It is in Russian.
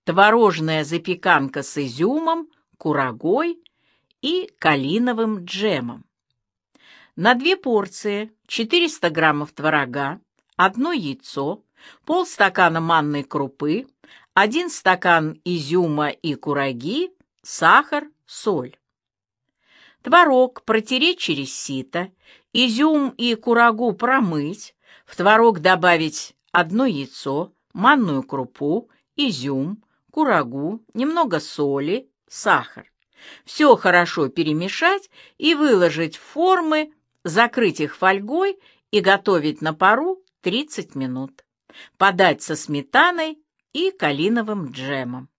творожная запеканка с изюмом, курагой и калиновым джемом. На 2 порции 400 граммов творога, 1 яйцо, полстакана манной крупы, 1 стакан изюма и кураги, сахар, соль. Творог протереть через сито, изюм и курагу промыть, в творог добавить 1 яйцо, манную крупу, изюм, курагу, немного соли, сахар. Все хорошо перемешать и выложить в формы, закрыть их фольгой и готовить на пару 30 минут. Подать со сметаной и калиновым джемом.